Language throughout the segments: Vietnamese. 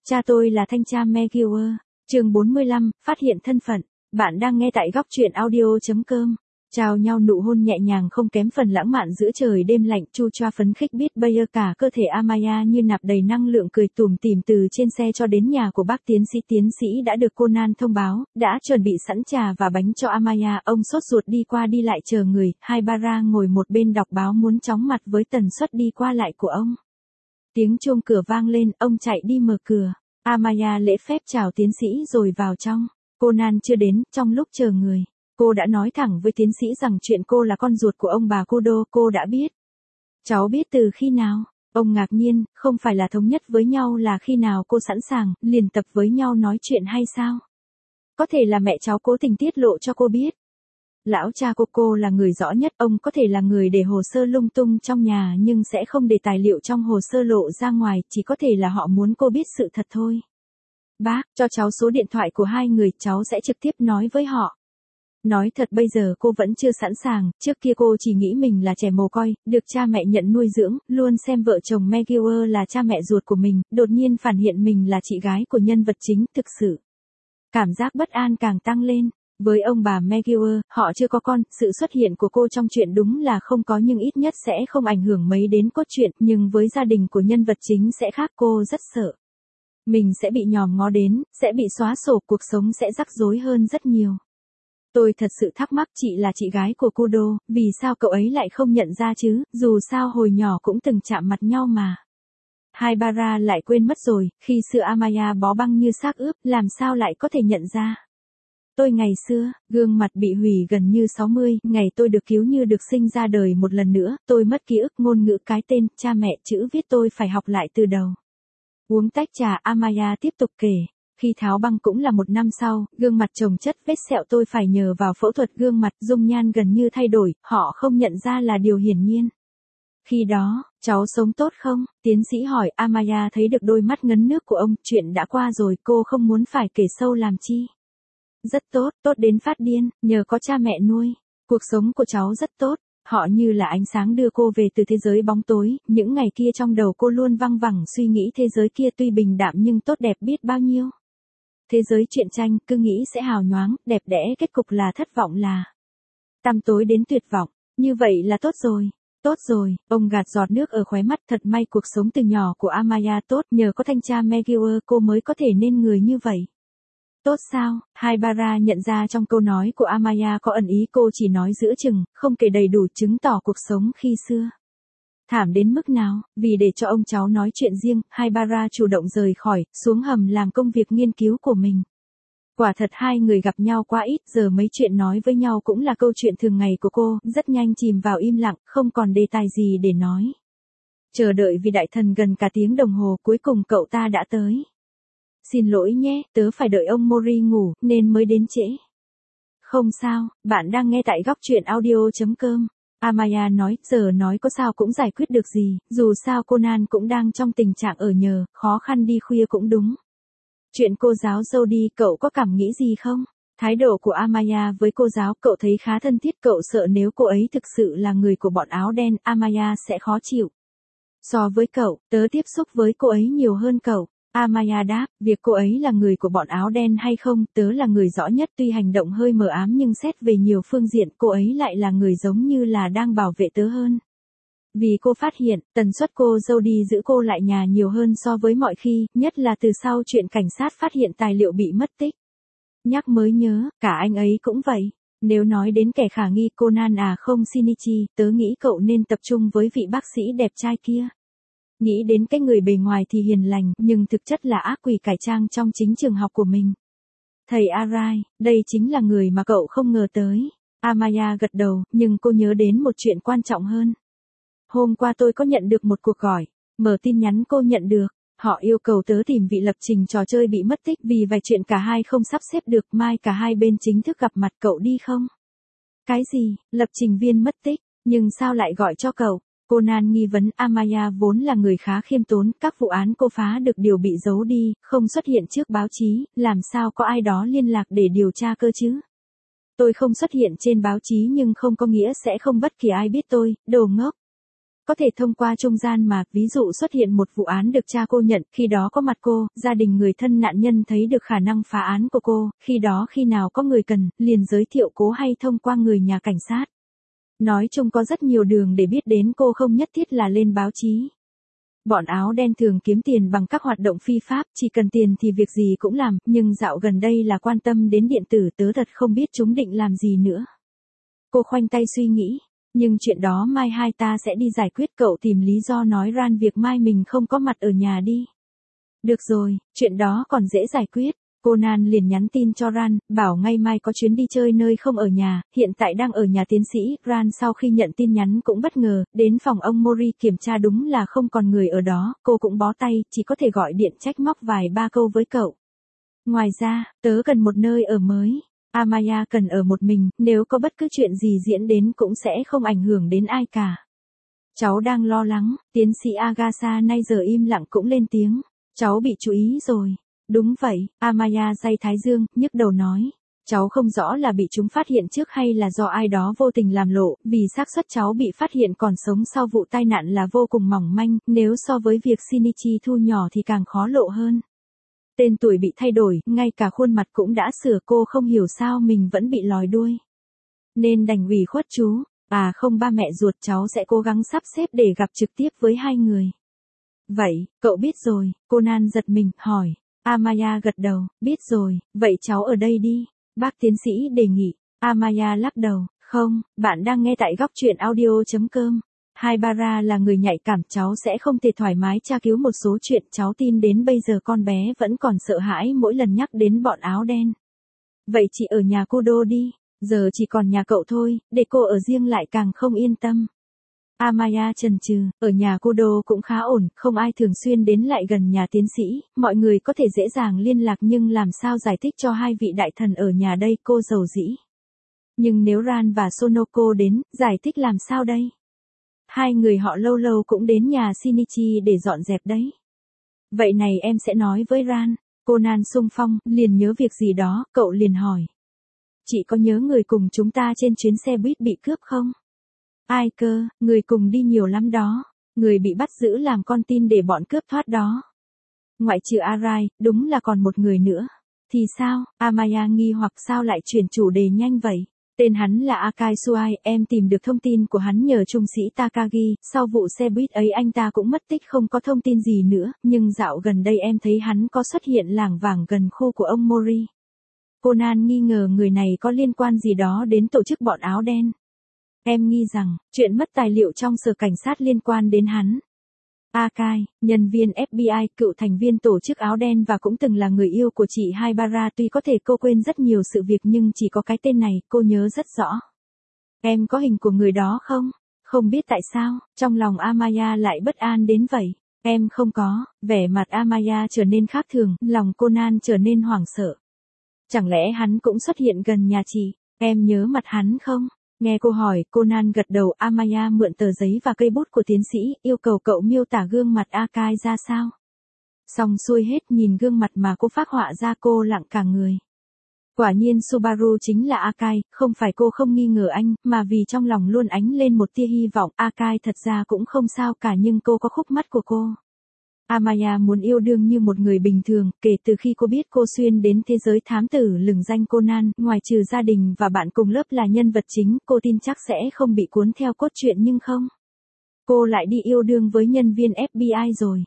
Cha tôi là thanh tra McGuire. Chương 45, phát hiện thân phận. Bạn đang nghe tại góc truyện audio.com. Chào nhau nụ hôn nhẹ nhàng không kém phần lãng mạn giữa trời đêm lạnh, chu choa phấn khích biết bây giờ cả cơ thể Amaya như nạp đầy năng lượng cười tủm tỉm từ trên xe cho đến nhà của bác tiến sĩ. Tiến sĩ đã được Conan thông báo, đã chuẩn bị sẵn trà và bánh cho Amaya. Ông sốt ruột đi qua đi lại chờ người, Haibara ngồi một bên đọc báo muốn chóng mặt với tần suất đi qua lại của ông. Tiếng chuông cửa vang lên, ông chạy đi mở cửa. Amaya lễ phép chào tiến sĩ rồi vào trong. Conan chưa đến, trong lúc chờ người. Cô đã nói thẳng với tiến sĩ rằng chuyện cô là con ruột của ông bà Kudo, cô đã biết. Cháu biết từ khi nào? Ông ngạc nhiên, không phải là thống nhất với nhau là khi nào cô sẵn sàng, liền tập với nhau nói chuyện hay sao? Có thể là mẹ cháu cố tình tiết lộ cho cô biết. Lão cha cô là người rõ nhất, ông có thể là người để hồ sơ lung tung trong nhà nhưng sẽ không để tài liệu trong hồ sơ lộ ra ngoài, chỉ có thể là họ muốn cô biết sự thật thôi. Bác, cho cháu số điện thoại của hai người, cháu sẽ trực tiếp nói với họ. Nói thật bây giờ cô vẫn chưa sẵn sàng, trước kia cô chỉ nghĩ mình là trẻ mồ côi, được cha mẹ nhận nuôi dưỡng, luôn xem vợ chồng McGuire là cha mẹ ruột của mình, đột nhiên phản hiện mình là chị gái của nhân vật chính, thực sự. Cảm giác bất an càng tăng lên. Với ông bà McGuire, họ chưa có con, sự xuất hiện của cô trong chuyện đúng là không có nhưng ít nhất sẽ không ảnh hưởng mấy đến cốt truyện, nhưng với gia đình của nhân vật chính sẽ khác, cô rất sợ. Mình sẽ bị nhòm ngó đến, sẽ bị xóa sổ, cuộc sống sẽ rắc rối hơn rất nhiều. Tôi thật sự thắc mắc chị là chị gái của Kudo, vì sao cậu ấy lại không nhận ra chứ, dù sao hồi nhỏ cũng từng chạm mặt nhau mà. Haibara lại quên mất rồi, khi xưa Amaya bó băng như xác ướp, làm sao lại có thể nhận ra. Tôi ngày xưa, gương mặt bị hủy gần như 60, ngày tôi được cứu như được sinh ra đời một lần nữa, tôi mất ký ức ngôn ngữ cái tên, cha mẹ chữ viết tôi phải học lại từ đầu. Uống tách trà, Amaya tiếp tục kể. Khi tháo băng cũng là một năm sau, gương mặt chồng chất vết sẹo tôi phải nhờ vào phẫu thuật gương mặt, dung nhan gần như thay đổi, họ không nhận ra là điều hiển nhiên. Khi đó, cháu sống tốt không? Tiến sĩ hỏi. Amaya thấy được đôi mắt ngấn nước của ông, chuyện đã qua rồi, cô không muốn phải kể sâu làm chi. Rất tốt, tốt đến phát điên, nhờ có cha mẹ nuôi. Cuộc sống của cháu rất tốt. Họ như là ánh sáng đưa cô về từ thế giới bóng tối, những ngày kia trong đầu cô luôn văng vẳng suy nghĩ thế giới kia tuy bình đạm nhưng tốt đẹp biết bao nhiêu. Thế giới truyện tranh, cứ nghĩ sẽ hào nhoáng, đẹp đẽ, kết cục là thất vọng, là tăm tối đến tuyệt vọng. Như vậy là tốt rồi. Tốt rồi, ông gạt giọt nước ở khóe mắt, thật may cuộc sống từ nhỏ của Amaya tốt, nhờ có thanh tra McGuire cô mới có thể nên người như vậy. Tốt sao? Haibara nhận ra trong câu nói của Amaya có ẩn ý, cô chỉ nói giữa chừng, không kể đầy đủ, chứng tỏ cuộc sống khi xưa thảm đến mức nào. Vì để cho ông cháu nói chuyện riêng, Haibara chủ động rời khỏi, xuống hầm làm công việc nghiên cứu của mình. Quả thật hai người gặp nhau quá ít, giờ mấy chuyện nói với nhau cũng là câu chuyện thường ngày của cô, rất nhanh chìm vào im lặng, không còn đề tài gì để nói. Chờ đợi vì đại thần gần cả tiếng đồng hồ, cuối cùng cậu ta đã tới. Xin lỗi nhé, tớ phải đợi ông Mori ngủ, nên mới đến trễ. Không sao, bạn đang nghe tại góc truyện audio.com. Amaya nói, giờ nói có sao cũng giải quyết được gì, dù sao Conan cũng đang trong tình trạng ở nhờ, khó khăn đi khuya cũng đúng. Chuyện cô giáo Jody, cậu có cảm nghĩ gì không? Thái độ của Amaya với cô giáo, cậu thấy khá thân thiết, cậu sợ nếu cô ấy thực sự là người của bọn áo đen, Amaya sẽ khó chịu. So với cậu, tớ tiếp xúc với cô ấy nhiều hơn cậu. Amaya đáp, việc cô ấy là người của bọn áo đen hay không, tớ là người rõ nhất, tuy hành động hơi mờ ám nhưng xét về nhiều phương diện, cô ấy lại là người giống như là đang bảo vệ tớ hơn. Vì cô phát hiện, tần suất cô Jody giữ cô lại nhà nhiều hơn so với mọi khi, nhất là từ sau chuyện cảnh sát phát hiện tài liệu bị mất tích. Nhắc mới nhớ, cả anh ấy cũng vậy. Nếu nói đến kẻ khả nghi, Conan à không Shinichi, tớ nghĩ cậu nên tập trung với vị bác sĩ đẹp trai kia. Nghĩ đến cái người bề ngoài thì hiền lành, nhưng thực chất là ác quỷ cải trang trong chính trường học của mình. Thầy Arai, đây chính là người mà cậu không ngờ tới. Amaya gật đầu, nhưng cô nhớ đến một chuyện quan trọng hơn. Hôm qua tôi có nhận được một cuộc gọi, mở tin nhắn cô nhận được. Họ yêu cầu tớ tìm vị lập trình trò chơi bị mất tích, vì vài chuyện cả hai không sắp xếp được, mai cả hai bên chính thức gặp mặt, cậu đi không? Cái gì, lập trình viên mất tích, nhưng sao lại gọi cho cậu? Conan nghi vấn. Amaya vốn là người khá khiêm tốn, các vụ án cô phá được đều bị giấu đi, không xuất hiện trước báo chí, làm sao có ai đó liên lạc để điều tra cơ chứ? Tôi không xuất hiện trên báo chí nhưng không có nghĩa sẽ không bất kỳ ai biết tôi, đồ ngốc. có thể thông qua trung gian mà, ví dụ xuất hiện một vụ án được cha cô nhận, khi đó có mặt cô, gia đình người thân nạn nhân thấy được khả năng phá án của cô, khi đó khi nào có người cần, liền giới thiệu cô hay thông qua người nhà cảnh sát. Nói chung có rất nhiều đường để biết đến cô, không nhất thiết là lên báo chí. Bọn áo đen thường kiếm tiền bằng các hoạt động phi pháp, chỉ cần tiền thì việc gì cũng làm, nhưng dạo gần đây là quan tâm đến điện tử, tớ thật không biết chúng định làm gì nữa. Cô khoanh tay suy nghĩ, nhưng chuyện đó mai hai ta sẽ đi giải quyết, cậu tìm lý do nói Ran việc mai mình không có mặt ở nhà đi. Được rồi, chuyện đó còn dễ giải quyết. Conan liền nhắn tin cho Ran, bảo ngay mai có chuyến đi chơi nơi không ở nhà, hiện tại đang ở nhà tiến sĩ. Ran sau khi nhận tin nhắn cũng bất ngờ, đến phòng ông Mori kiểm tra đúng là không còn người ở đó, cô cũng bó tay, chỉ có thể gọi điện trách móc vài ba câu với cậu. Ngoài ra, tớ cần một nơi ở mới. Amaya cần ở một mình, nếu có bất cứ chuyện gì diễn đến cũng sẽ không ảnh hưởng đến ai cả. Cháu đang lo lắng, tiến sĩ Agatha nay giờ im lặng cũng lên tiếng. Cháu bị chú ý rồi. Đúng vậy, Amaya day thái dương, nhức đầu nói. Cháu không rõ là bị chúng phát hiện trước hay là do ai đó vô tình làm lộ, vì xác suất cháu bị phát hiện còn sống sau vụ tai nạn là vô cùng mỏng manh, nếu so với việc Shinichi thu nhỏ thì càng khó lộ hơn. Tên tuổi bị thay đổi, ngay cả khuôn mặt cũng đã sửa, cô không hiểu sao mình vẫn bị lòi đuôi. Nên đành ủy khuất chú, không ba mẹ ruột, cháu sẽ cố gắng sắp xếp để gặp trực tiếp với hai người. Vậy, cậu biết rồi, Conan giật mình, hỏi. Amaya gật đầu, biết rồi, vậy cháu ở đây đi. Bác tiến sĩ đề nghị. Amaya lắc đầu, không, bạn đang nghe tại góc truyện audio.com. Haibara là người nhạy cảm, cháu sẽ không thể thoải mái tra cứu một số chuyện, cháu tin đến bây giờ con bé vẫn còn sợ hãi mỗi lần nhắc đến bọn áo đen. Vậy chị ở nhà Kudo đi, giờ chỉ còn nhà cậu thôi, để cô ở riêng lại càng không yên tâm. Amaya chần chừ, ở nhà Kudo cũng khá ổn, không ai thường xuyên đến lại gần nhà tiến sĩ, mọi người có thể dễ dàng liên lạc, nhưng làm sao giải thích cho hai vị đại thần ở nhà đây, cô rầu rĩ. Nhưng nếu Ran và Sonoko đến, giải thích làm sao đây? Hai người họ lâu lâu cũng đến nhà Shinichi để dọn dẹp đấy. Vậy này em sẽ nói với Ran. Conan xung phong, liền nhớ việc gì đó, cậu liền hỏi. Chị có nhớ người cùng chúng ta trên chuyến xe buýt bị cướp không? Ai cơ, người cùng đi nhiều lắm đó. Người bị bắt giữ làm con tin để bọn cướp thoát đó. Ngoại trừ Arai, đúng là còn một người nữa. Thì sao? Amaya nghi hoặc sao lại chuyển chủ đề nhanh vậy? Tên hắn là Akai Suai, em tìm được thông tin của hắn nhờ trung sĩ Takagi, sau vụ xe buýt ấy anh ta cũng mất tích, không có thông tin gì nữa, nhưng dạo gần đây em thấy hắn có xuất hiện lảng vảng gần khu của ông Mori. Conan nghi ngờ người này có liên quan gì đó đến tổ chức bọn áo đen. Em nghi rằng, chuyện mất tài liệu trong sở cảnh sát liên quan đến hắn. Akai, nhân viên FBI, cựu thành viên tổ chức áo đen và cũng từng là người yêu của chị Haibara, tuy có thể cô quên rất nhiều sự việc nhưng chỉ có cái tên này, cô nhớ rất rõ. Em có hình của người đó không? Không biết tại sao, trong lòng Amaya lại bất an đến vậy. Em không có, vẻ mặt Amaya trở nên khác thường, lòng Conan trở nên hoảng sợ. Chẳng lẽ hắn cũng xuất hiện gần nhà chị? Em nhớ mặt hắn không? Nghe cô hỏi, Conan gật đầu. Amaya mượn tờ giấy và cây bút của tiến sĩ, yêu cầu cậu miêu tả gương mặt Akai ra sao. Xong xuôi hết, nhìn gương mặt mà cô phác họa ra, cô lặng cả người. Quả nhiên Subaru chính là Akai, không phải cô không nghi ngờ anh, mà vì trong lòng luôn ánh lên một tia hy vọng. Akai thật ra cũng không sao cả, nhưng cô có khúc mắc của cô. Amaya muốn yêu đương như một người bình thường, kể từ khi cô biết cô xuyên đến thế giới thám tử lừng danh Conan, ngoài trừ gia đình và bạn cùng lớp là nhân vật chính, cô tin chắc sẽ không bị cuốn theo cốt truyện, nhưng không. Cô lại đi yêu đương với nhân viên FBI rồi.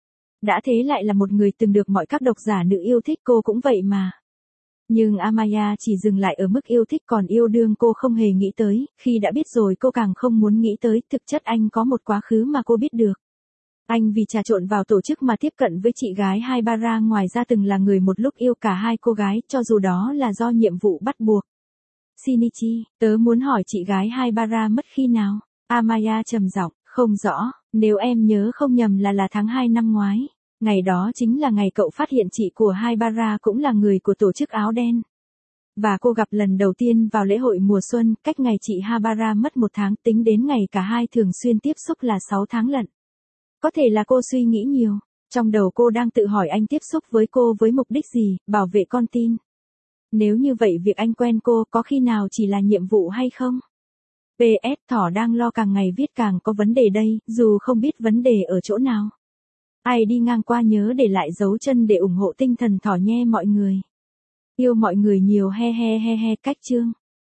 Đã thế lại là một người từng được mọi các độc giả nữ yêu thích, cô cũng vậy mà. Nhưng Amaya chỉ dừng lại ở mức yêu thích, còn yêu đương cô không hề nghĩ tới, khi đã biết rồi cô càng không muốn nghĩ tới, thực chất anh có một quá khứ mà cô biết được. Anh vì trà trộn vào tổ chức mà tiếp cận với chị gái Haibara, ngoài ra từng là người một lúc yêu cả hai cô gái, cho dù đó là do nhiệm vụ bắt buộc. Shinichi, tớ muốn hỏi chị gái Haibara mất khi nào? Amaya trầm giọng, không rõ, nếu em nhớ không nhầm là tháng 2 năm ngoái. Ngày đó chính là ngày cậu phát hiện chị của Haibara cũng là người của tổ chức áo đen. Và cô gặp lần đầu tiên vào lễ hội mùa xuân, cách ngày chị Haibara mất 1 tháng, tính đến ngày cả hai thường xuyên tiếp xúc là 6 tháng lận. Có thể là cô suy nghĩ nhiều, trong đầu cô đang tự hỏi anh tiếp xúc với cô với mục đích gì, bảo vệ con tin. Nếu như vậy việc anh quen cô có khi nào chỉ là nhiệm vụ hay không? PS thỏ đang lo càng ngày viết càng có vấn đề đây, dù không biết vấn đề ở chỗ nào. Ai đi ngang qua nhớ để lại dấu chân để ủng hộ tinh thần thỏ nhe mọi người. Yêu mọi người nhiều he he he he cách chương.